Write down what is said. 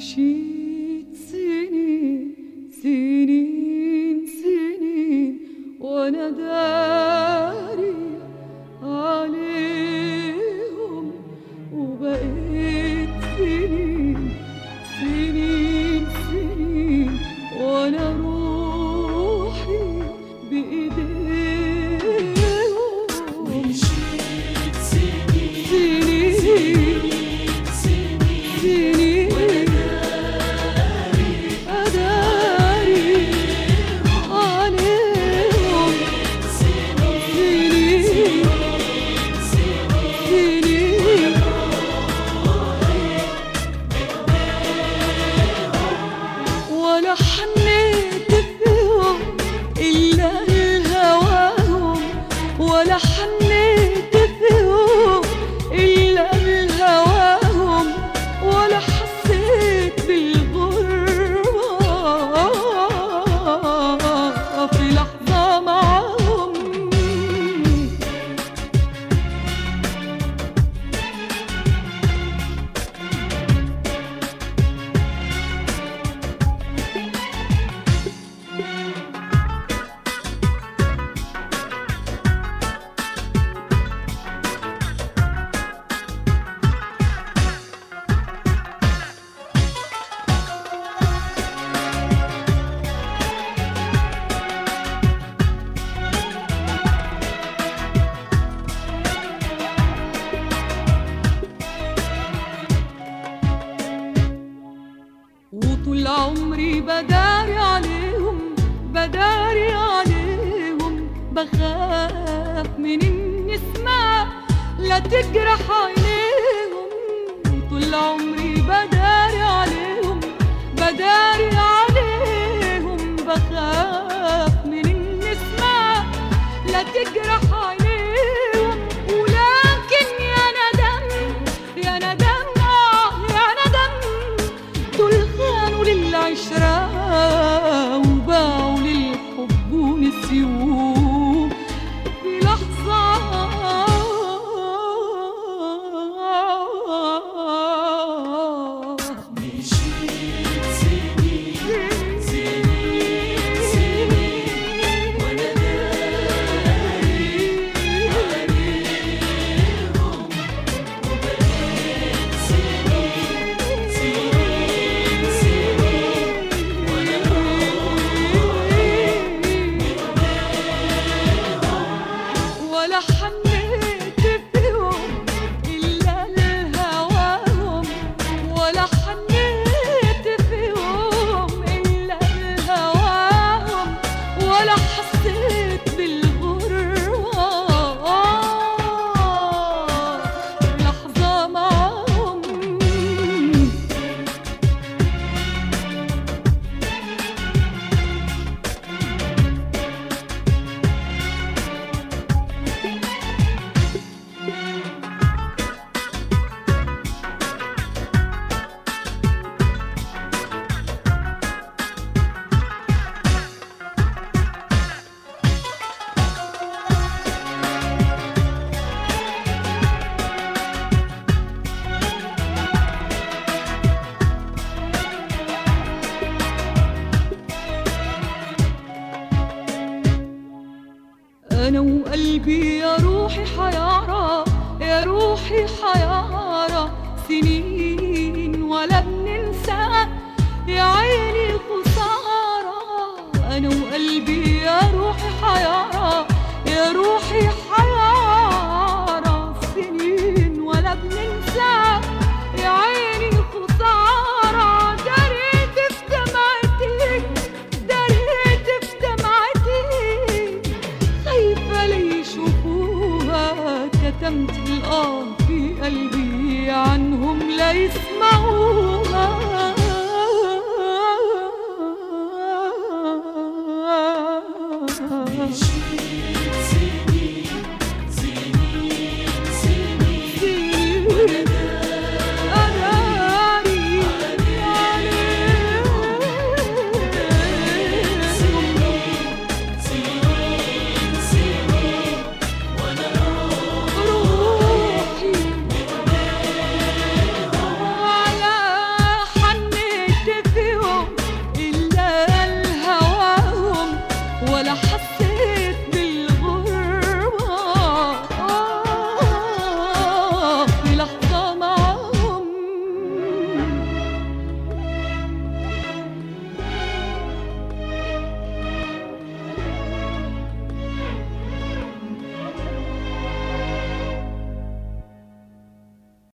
مشيت سنين سنين سنين وانا داري عليهم، وبقيت سنين سنين سنين وانا روحي بايديهم. مشيت سنين سنين سنين أداري عليهم، سنين سنين ولا حنيت فيهم إلا لهواهم، ولا حنيت فيهم إلا لهواهم، ولا حسيت بالغربة في لحظة معاهم. وطول عمري بداري عليهم بداري عليهم، بخاف من النسمة لا تجرح عينيهم. طول عمري بداري عليهم بداري عليهم، بخاف من النسمة لا تجرح عينيهم. ولكن يا ندم يا ندم يا ندم، دول خانوا للعشرة وباعوا للحب ونسيوه في لحظة. مشيت سنين سنين وانا داري عليهم، وبقيت سنين سنين وانا ولا حنيت فيهم إلا لهواهم، ولا حنيت فيهم إلا لهواهم، ولا حسيت بالغربة في لحظة معاهم. أنا وقلبي يا روحي حيارى يا روحي حيارى، سنين ولا بننسى يا عيني خسارة. أنا وقلبي يا روحي حيارى